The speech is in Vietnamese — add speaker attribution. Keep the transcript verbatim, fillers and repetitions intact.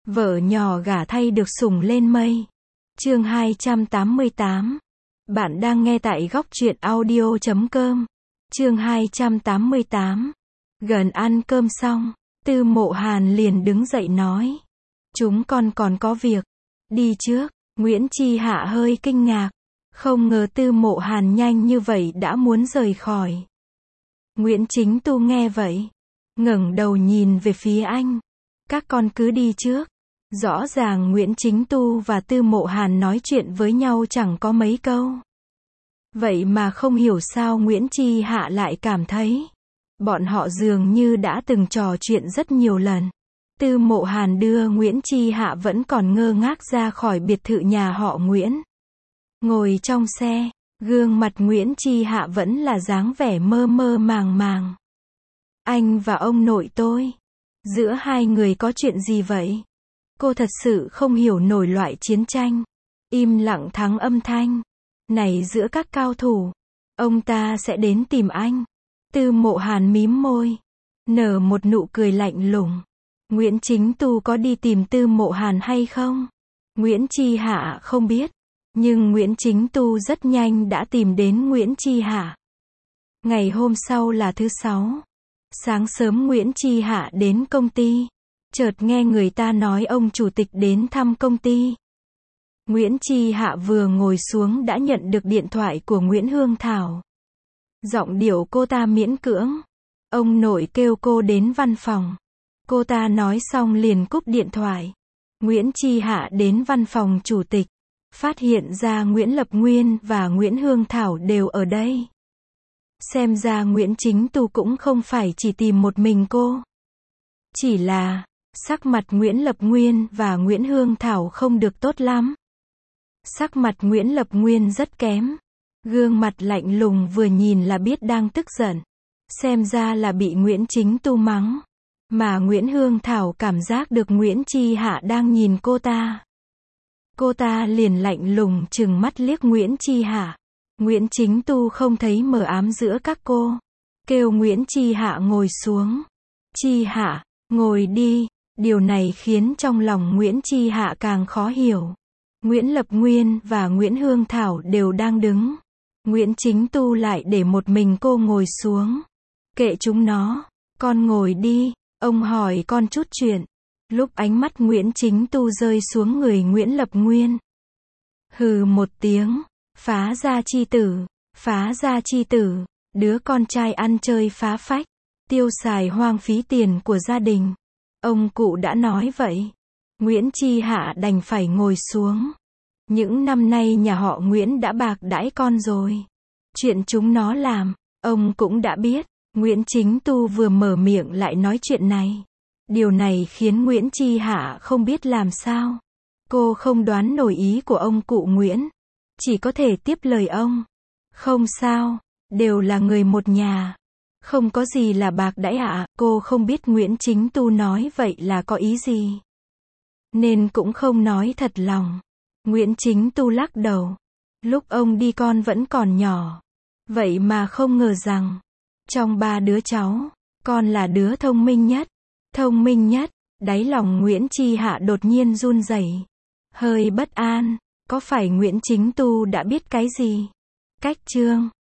Speaker 1: Vợ nhỏ gả thay được sủng lên mây. Chương hai trăm tám mươi tám. Bạn đang nghe tại góc truyện audio chấm com. Chương hai trăm tám mươi tám. Gần ăn cơm xong, Tư Mộ Hàn liền đứng dậy nói. Chúng con còn có việc. Đi trước. Nguyễn Chi Hạ hơi kinh ngạc. Không ngờ Tư Mộ Hàn nhanh như vậy đã muốn rời khỏi. Nguyễn Chính Tu nghe vậy, ngẩng đầu nhìn về phía anh. Các con cứ đi trước. Rõ ràng Nguyễn Chính Tu và Tư Mộ Hàn nói chuyện với nhau chẳng có mấy câu. Vậy mà không hiểu sao Nguyễn Chi Hạ lại cảm thấy bọn họ dường như đã từng trò chuyện rất nhiều lần. Tư Mộ Hàn đưa Nguyễn Chi Hạ vẫn còn ngơ ngác ra khỏi biệt thự nhà họ Nguyễn. Ngồi trong xe, gương mặt Nguyễn Chi Hạ vẫn là dáng vẻ mơ mơ màng màng. Anh và ông nội tôi, giữa hai người có chuyện gì vậy? Cô thật sự không hiểu nổi loại chiến tranh im lặng thắng âm thanh này giữa các cao thủ. Ông ta sẽ đến tìm anh. Tư Mộ Hàn mím môi, nở một nụ cười lạnh lùng. Nguyễn Chính Tu có đi tìm Tư Mộ Hàn hay không? Nguyễn Chi Hạ không biết, nhưng Nguyễn Chính Tu rất nhanh đã tìm đến Nguyễn Chi Hạ. Ngày hôm sau là thứ sáu. Sáng sớm Nguyễn Chi Hạ đến công ty, chợt nghe người ta nói ông chủ tịch đến thăm công ty. Nguyễn Chi Hạ vừa ngồi xuống đã nhận được điện thoại của Nguyễn Hương Thảo. Giọng điệu cô ta miễn cưỡng. Ông nội kêu cô đến văn phòng. Cô ta nói xong liền cúp điện thoại. Nguyễn Chi Hạ đến văn phòng chủ tịch, phát hiện ra Nguyễn Lập Nguyên và Nguyễn Hương Thảo đều ở đây. Xem ra Nguyễn Chính Tu cũng không phải chỉ tìm một mình cô. Chỉ là, sắc mặt Nguyễn Lập Nguyên và Nguyễn Hương Thảo không được tốt lắm. Sắc mặt Nguyễn Lập Nguyên rất kém. Gương mặt lạnh lùng vừa nhìn là biết đang tức giận. Xem ra là bị Nguyễn Chính Tu mắng. Mà Nguyễn Hương Thảo cảm giác được Nguyễn Chi Hạ đang nhìn cô ta. Cô ta liền lạnh lùng trừng mắt liếc Nguyễn Chi Hạ. Nguyễn Chính Tu không thấy mờ ám giữa các cô. Kêu Nguyễn Chi Hạ ngồi xuống. Chi Hạ, ngồi đi. Điều này khiến trong lòng Nguyễn Chi Hạ càng khó hiểu. Nguyễn Lập Nguyên và Nguyễn Hương Thảo đều đang đứng. Nguyễn Chính Tu lại để một mình cô ngồi xuống. Kệ chúng nó, con ngồi đi. Ông hỏi con chút chuyện. Lúc ánh mắt Nguyễn Chính Tu rơi xuống người Nguyễn Lập Nguyên. Hừ một tiếng. Phá gia chi tử. Phá gia chi tử. Đứa con trai ăn chơi phá phách. Tiêu xài hoang phí tiền của gia đình. Ông cụ đã nói vậy. Nguyễn Chi Hạ đành phải ngồi xuống. Những năm nay nhà họ Nguyễn đã bạc đãi con rồi. Chuyện chúng nó làm, ông cũng đã biết. Nguyễn Chính Tu vừa mở miệng lại nói chuyện này. Điều này khiến Nguyễn Chi Hạ không biết làm sao. Cô không đoán nổi ý của ông cụ Nguyễn. Chỉ có thể tiếp lời ông. Không sao, đều là người một nhà. Không có gì là bạc đãi ạ. À. Cô không biết Nguyễn Chính Tu nói vậy là có ý gì. Nên cũng không nói thật lòng. Nguyễn Chính Tu lắc đầu. Lúc ông đi con vẫn còn nhỏ. Vậy mà không ngờ rằng, trong ba đứa cháu, con là đứa thông minh nhất. Thông minh nhất. Đáy lòng Nguyễn Chi Hạ đột nhiên run rẩy, hơi bất an. Có phải Nguyễn Chính Tu đã biết cái gì? Cách chương